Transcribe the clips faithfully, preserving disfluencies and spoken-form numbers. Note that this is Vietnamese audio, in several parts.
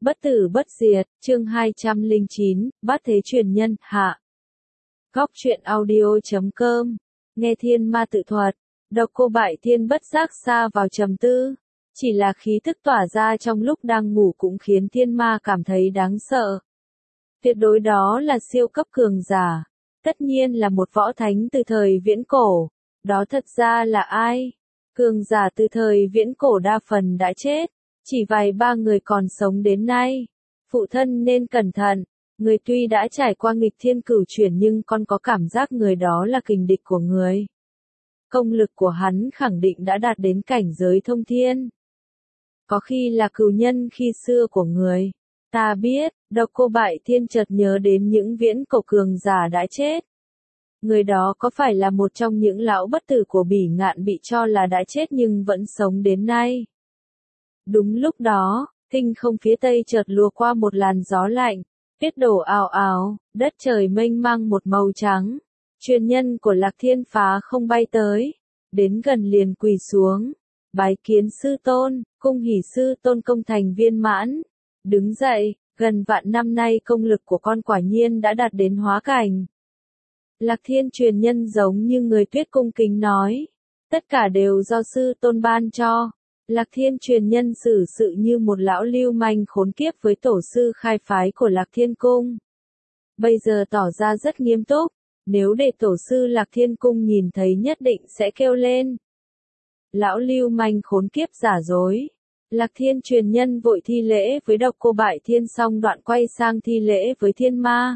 Bất tử bất diệt, chương hai trăm lẻ chín, Bát Thế Truyền Nhân, hạ. Góc truyện audio chấm com, nghe thiên ma tự thuật, độc cô Bại Thiên bất giác xa vào trầm tư. Chỉ là khí thức tỏa ra trong lúc đang ngủ cũng khiến thiên ma cảm thấy đáng sợ. Tuyệt đối đó là siêu cấp cường giả. Tất nhiên là một võ thánh từ thời viễn cổ. Đó thật ra là ai? Cường giả từ thời viễn cổ đa phần đã chết. Chỉ vài ba người còn sống đến nay. Phụ thân nên cẩn thận. Người tuy đã trải qua nghịch thiên cửu chuyển nhưng con có cảm giác người đó là kình địch của người. Công lực của hắn khẳng định đã đạt đến cảnh giới thông thiên. Có khi là cừu nhân khi xưa của người. Ta biết, độc cô Bại Thiên chợt nhớ đến những viễn cổ cường giả đã chết. Người đó có phải là một trong những lão bất tử của Bỉ Ngạn bị cho là đã chết nhưng vẫn sống đến nay? Đúng lúc đó, tinh không phía tây chợt lùa qua một làn gió lạnh, tuyết đổ ào ào, đất trời mênh mang một màu trắng. Truyền nhân của Lạc Thiên phá không bay tới, đến gần liền quỳ xuống, bái kiến sư tôn, cung hỉ sư tôn công thành viên mãn. Đứng dậy, gần vạn năm nay công lực của con quả nhiên đã đạt đến hóa cảnh. Lạc Thiên truyền nhân giống như người tuyết cung kính nói, tất cả đều do sư tôn ban cho. Lạc Thiên truyền nhân xử sự như một lão lưu manh khốn kiếp với tổ sư khai phái của Lạc Thiên Cung. Bây giờ tỏ ra rất nghiêm túc, nếu để tổ sư Lạc Thiên Cung nhìn thấy nhất định sẽ kêu lên. Lão lưu manh khốn kiếp giả dối. Lạc Thiên truyền nhân vội thi lễ với độc cô Bại Thiên xong đoạn quay sang thi lễ với thiên ma.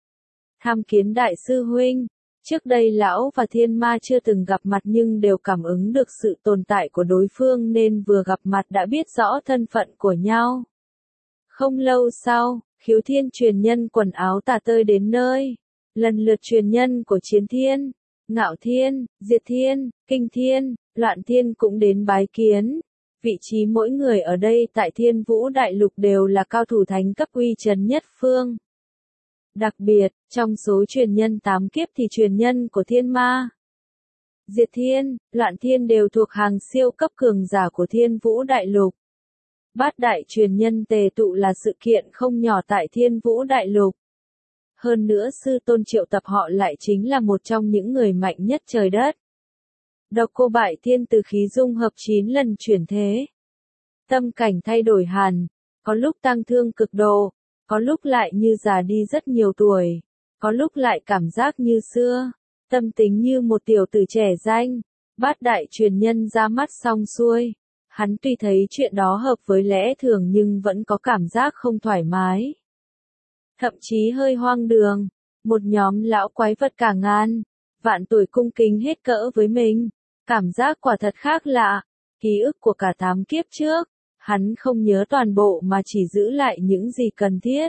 Tham kiến đại sư huynh. Trước đây lão và thiên ma chưa từng gặp mặt nhưng đều cảm ứng được sự tồn tại của đối phương nên vừa gặp mặt đã biết rõ thân phận của nhau. Không lâu sau, Khiếu Thiên truyền nhân quần áo tả tơi đến nơi. Lần lượt truyền nhân của Chiến Thiên, Ngạo Thiên, Diệt Thiên, Kinh Thiên, Loạn Thiên cũng đến bái kiến. Vị trí mỗi người ở đây tại Thiên Vũ Đại Lục đều là cao thủ thánh cấp uy chấn nhất phương. Đặc biệt, trong số truyền nhân tám kiếp thì truyền nhân của Thiên Ma, Diệt Thiên, Loạn Thiên đều thuộc hàng siêu cấp cường giả của Thiên Vũ Đại Lục. Bát đại truyền nhân tề tụ là sự kiện không nhỏ tại Thiên Vũ Đại Lục. Hơn nữa sư tôn triệu tập họ lại chính là một trong những người mạnh nhất trời đất. Độc cô Bại Thiên từ khí dung hợp chín lần chuyển thế. Tâm cảnh thay đổi hẳn, có lúc tăng thương cực độ, có lúc lại như già đi rất nhiều tuổi, có lúc lại cảm giác như xưa, tâm tính như một tiểu tử trẻ danh. Bát đại truyền nhân ra mắt xong xuôi, hắn tuy thấy chuyện đó hợp với lẽ thường nhưng vẫn có cảm giác không thoải mái. Thậm chí hơi hoang đường, một nhóm lão quái vật cả ngàn, vạn tuổi cung kính hết cỡ với mình, cảm giác quả thật khác lạ, ký ức của cả tám kiếp trước. Hắn không nhớ toàn bộ mà chỉ giữ lại những gì cần thiết.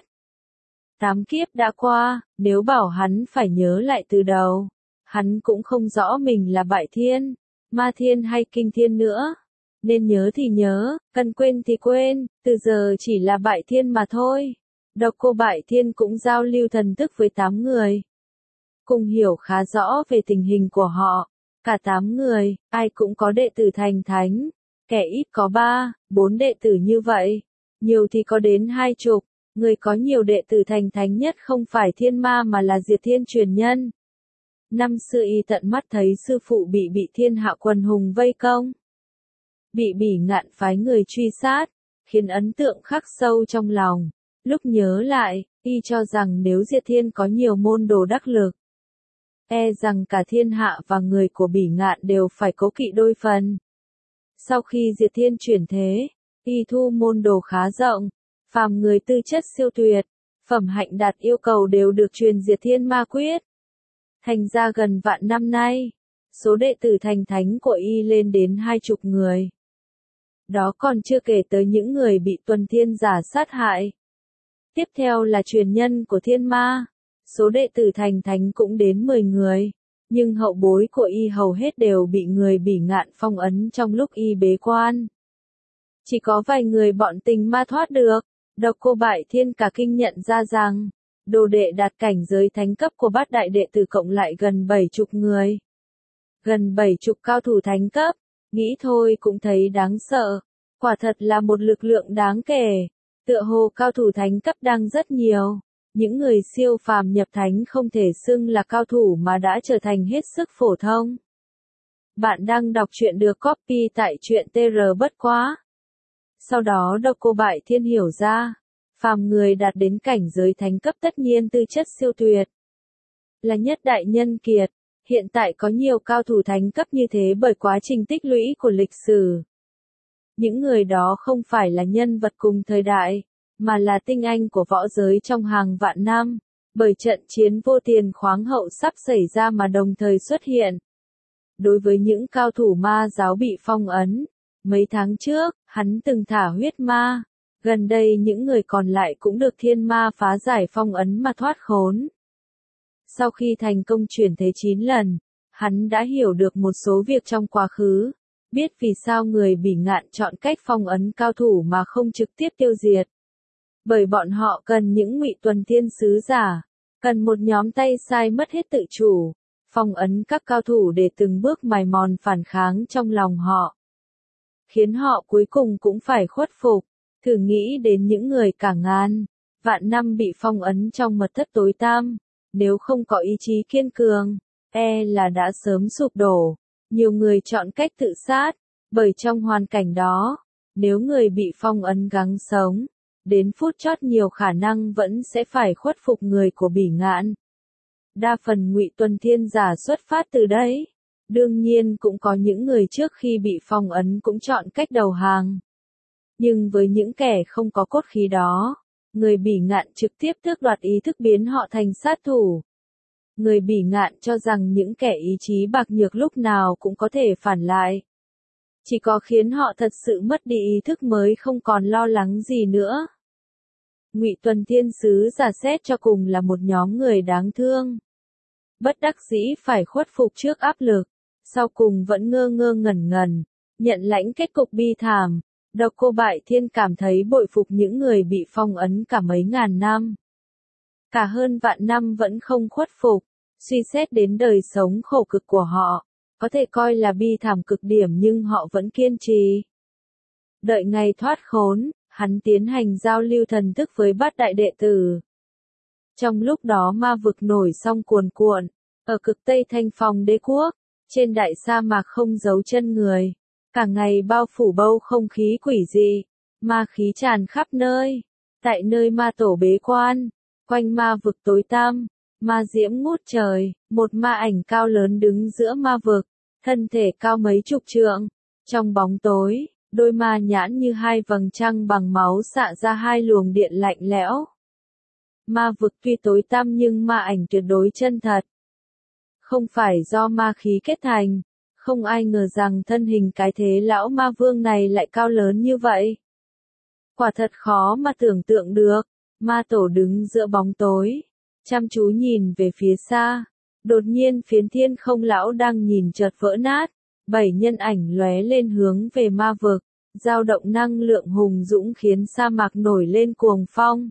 Tám kiếp đã qua, nếu bảo hắn phải nhớ lại từ đầu, hắn cũng không rõ mình là Bại Thiên, Ma Thiên hay Kinh Thiên nữa. Nên nhớ thì nhớ, cần quên thì quên, từ giờ chỉ là Bại Thiên mà thôi. Độc cô Bại Thiên cũng giao lưu thần thức với tám người. Cùng hiểu khá rõ về tình hình của họ. Cả tám người, ai cũng có đệ tử thành thánh. Kẻ ít có ba, bốn đệ tử như vậy, nhiều thì có đến hai chục. Người có nhiều đệ tử thành thánh nhất không phải Thiên Ma mà là Diệt Thiên truyền nhân. Năm xưa y tận mắt thấy sư phụ bị bị thiên hạ quần hùng vây công. Bị Bỉ Ngạn phái người truy sát, khiến ấn tượng khắc sâu trong lòng. Lúc nhớ lại, y cho rằng nếu Diệt Thiên có nhiều môn đồ đắc lực, e rằng cả thiên hạ và người của Bỉ Ngạn đều phải cố kỵ đôi phần. Sau khi Diệt Thiên chuyển thế, y thu môn đồ khá rộng, phàm người tư chất siêu tuyệt, phẩm hạnh đạt yêu cầu đều được truyền Diệt Thiên Ma Quyết. Thành ra gần vạn năm nay, số đệ tử thành thánh của y lên đến hai chục người. Đó còn chưa kể tới những người bị Tuần Thiên giả sát hại. Tiếp theo là truyền nhân của Thiên Ma, số đệ tử thành thánh cũng đến mười người. Nhưng hậu bối của y hầu hết đều bị người Bỉ Ngạn phong ấn trong lúc y bế quan. Chỉ có vài người bọn tình ma thoát được. Độc cô Bại Thiên cả kinh nhận ra rằng, đồ đệ đạt cảnh giới thánh cấp của bát đại đệ tử cộng lại gần bảy chục người. Gần bảy chục cao thủ thánh cấp, nghĩ thôi cũng thấy đáng sợ. Quả thật là một lực lượng đáng kể. Tựa hồ cao thủ thánh cấp đang rất nhiều. Những người siêu phàm nhập thánh không thể xưng là cao thủ mà đã trở thành hết sức phổ thông. Bạn đang đọc truyện được copy tại truyện tê rờ bất quá. Sau đó Độc Cô Bại Thiên hiểu ra, phàm người đạt đến cảnh giới thánh cấp tất nhiên tư chất siêu tuyệt, là nhất đại nhân kiệt. Hiện tại có nhiều cao thủ thánh cấp như thế bởi quá trình tích lũy của lịch sử. Những người đó không phải là nhân vật cùng thời đại, mà là tinh anh của võ giới trong hàng vạn năm, bởi trận chiến vô tiền khoáng hậu sắp xảy ra mà đồng thời xuất hiện. Đối với những cao thủ ma giáo bị phong ấn, mấy tháng trước, hắn từng thả huyết ma, gần đây những người còn lại cũng được thiên ma phá giải phong ấn mà thoát khốn. Sau khi thành công chuyển thế chín lần, hắn đã hiểu được một số việc trong quá khứ, biết vì sao người Bỉ Ngạn chọn cách phong ấn cao thủ mà không trực tiếp tiêu diệt. Bởi bọn họ cần những Ngụy Tuần Thiên sứ giả, cần một nhóm tay sai mất hết tự chủ, phong ấn các cao thủ để từng bước mài mòn phản kháng trong lòng họ, khiến họ cuối cùng cũng phải khuất phục. Thử nghĩ đến những người cả ngàn, vạn năm bị phong ấn trong mật thất tối tăm, nếu không có ý chí kiên cường, e là đã sớm sụp đổ. Nhiều người chọn cách tự sát, bởi trong hoàn cảnh đó, nếu người bị phong ấn gắng sống, đến phút chót nhiều khả năng vẫn sẽ phải khuất phục người của Bỉ Ngạn. Đa phần Ngụy Tuần Thiên giả xuất phát từ đấy. Đương nhiên cũng có những người trước khi bị phong ấn cũng chọn cách đầu hàng. Nhưng với những kẻ không có cốt khí đó, người Bỉ Ngạn trực tiếp tước đoạt ý thức biến họ thành sát thủ. Người Bỉ Ngạn cho rằng những kẻ ý chí bạc nhược lúc nào cũng có thể phản lại. Chỉ có khiến họ thật sự mất đi ý thức mới không còn lo lắng gì nữa. Ngụy Tuần Thiên sứ giả xét cho cùng là một nhóm người đáng thương. Bất đắc dĩ phải khuất phục trước áp lực, sau cùng vẫn ngơ ngơ ngẩn ngẩn, nhận lãnh kết cục bi thảm. Độc Cô Bại Thiên cảm thấy bội phục những người bị phong ấn cả mấy ngàn năm. Cả hơn vạn năm vẫn không khuất phục, suy xét đến đời sống khổ cực của họ, có thể coi là bi thảm cực điểm nhưng họ vẫn kiên trì. Đợi ngày thoát khốn, hắn tiến hành giao lưu thần thức với bát đại đệ tử. Trong lúc đó ma vực nổi song cuồn cuộn, ở cực Tây Thanh Phong Đế quốc, trên đại sa mạc không giấu chân người, cả ngày bao phủ bầu không khí quỷ dị, ma khí tràn khắp nơi. Tại nơi ma tổ bế quan, quanh ma vực tối tăm, ma diễm ngút trời, một ma ảnh cao lớn đứng giữa ma vực, thân thể cao mấy chục trượng. Trong bóng tối, đôi ma nhãn như hai vầng trăng bằng máu xạ ra hai luồng điện lạnh lẽo. Ma vực tuy tối tăm nhưng ma ảnh tuyệt đối chân thật. Không phải do ma khí kết thành, không ai ngờ rằng thân hình cái thế lão ma vương này lại cao lớn như vậy. Quả thật khó mà tưởng tượng được. Ma tổ đứng giữa bóng tối, chăm chú nhìn về phía xa. Đột nhiên phiến thiên không lão đang nhìn chợt vỡ nát, bảy nhân ảnh lóe lên hướng về ma vực, dao động năng lượng hùng dũng khiến sa mạc nổi lên cuồng phong.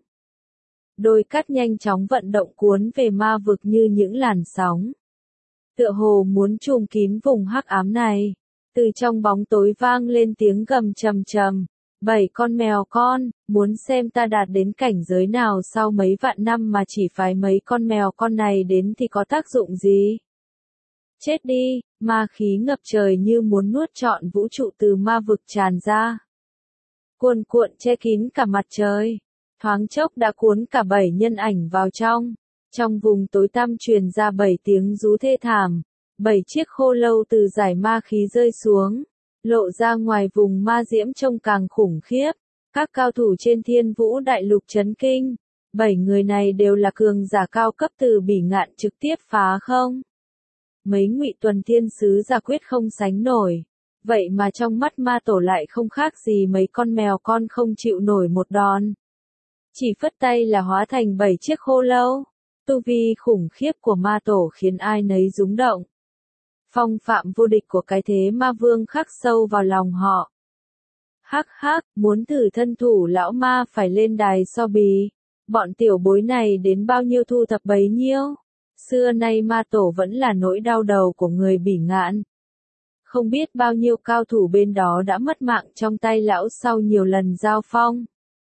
Đôi cát nhanh chóng vận động cuốn về ma vực như những làn sóng, tựa hồ muốn trùm kín vùng hắc ám này. Từ trong bóng tối vang lên tiếng gầm trầm trầm. Bảy con mèo con, muốn xem ta đạt đến cảnh giới nào sau mấy vạn năm mà chỉ phái mấy con mèo con này đến thì có tác dụng gì? Chết đi, ma khí ngập trời như muốn nuốt trọn vũ trụ từ ma vực tràn ra. Cuồn cuộn che kín cả mặt trời, thoáng chốc đã cuốn cả bảy nhân ảnh vào trong. Trong vùng tối tăm truyền ra bảy tiếng rú thê thảm, bảy chiếc khô lâu từ giải ma khí rơi xuống, lộ ra ngoài vùng ma diễm trông càng khủng khiếp. Các cao thủ trên Thiên Vũ Đại Lục chấn kinh, bảy người này đều là cường giả cao cấp từ Bỉ Ngạn trực tiếp phá không. Mấy Ngụy Tuần Thiên sứ giả quyết không sánh nổi, vậy mà trong mắt ma tổ lại không khác gì mấy con mèo con không chịu nổi một đòn. Chỉ phất tay là hóa thành bảy chiếc khô lâu. Tu vi khủng khiếp của ma tổ khiến ai nấy rúng động. Phong phạm vô địch của cái thế ma vương khắc sâu vào lòng họ. Hắc hắc, muốn thử thân thủ lão ma phải lên đài so bì. Bọn tiểu bối này đến bao nhiêu thu thập bấy nhiêu. Xưa nay ma tổ vẫn là nỗi đau đầu của người Bỉ Ngạn. Không biết bao nhiêu cao thủ bên đó đã mất mạng trong tay lão sau nhiều lần giao phong.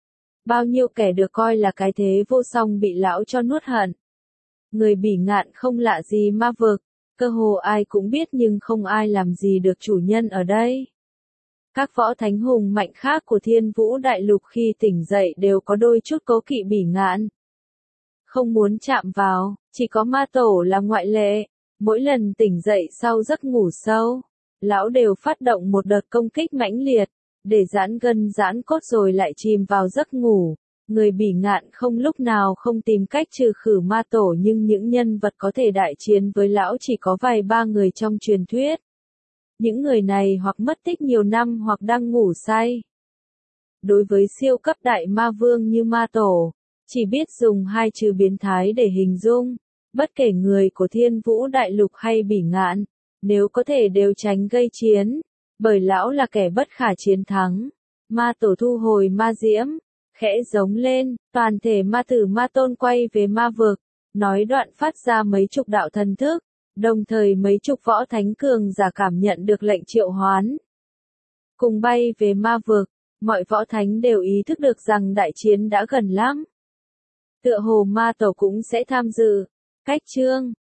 Bao nhiêu kẻ được coi là cái thế vô song bị lão cho nuốt hận. Người bỉ ngạn không lạ gì ma vực, cơ hồ ai cũng biết nhưng không ai làm gì được chủ nhân ở đây. Các võ thánh hùng mạnh khác của Thiên Vũ Đại Lục khi tỉnh dậy đều có đôi chút cố kỵ bỉ ngạn. Không muốn chạm vào, chỉ có ma tổ là ngoại lệ. Mỗi lần tỉnh dậy sau giấc ngủ sâu, lão đều phát động một đợt công kích mãnh liệt, để giãn gân giãn cốt rồi lại chìm vào giấc ngủ. Người bỉ ngạn không lúc nào không tìm cách trừ khử ma tổ, nhưng những nhân vật có thể đại chiến với lão chỉ có vài ba người trong truyền thuyết. Những người này hoặc mất tích nhiều năm hoặc đang ngủ say. Đối với siêu cấp đại ma vương như ma tổ, chỉ biết dùng hai chữ biến thái để hình dung. Bất kể người của Thiên Vũ Đại Lục hay bỉ ngạn, nếu có thể đều tránh gây chiến, bởi lão là kẻ bất khả chiến thắng. Ma tổ thu hồi ma diễm, khẽ giống lên, toàn thể ma tử ma tôn quay về ma vực, nói đoạn phát ra mấy chục đạo thần thức, đồng thời mấy chục võ thánh cường giả cảm nhận được lệnh triệu hoán. Cùng bay về ma vực, mọi võ thánh đều ý thức được rằng đại chiến đã gần lắm. Tựa hồ ma tổ cũng sẽ tham dự. Cách chương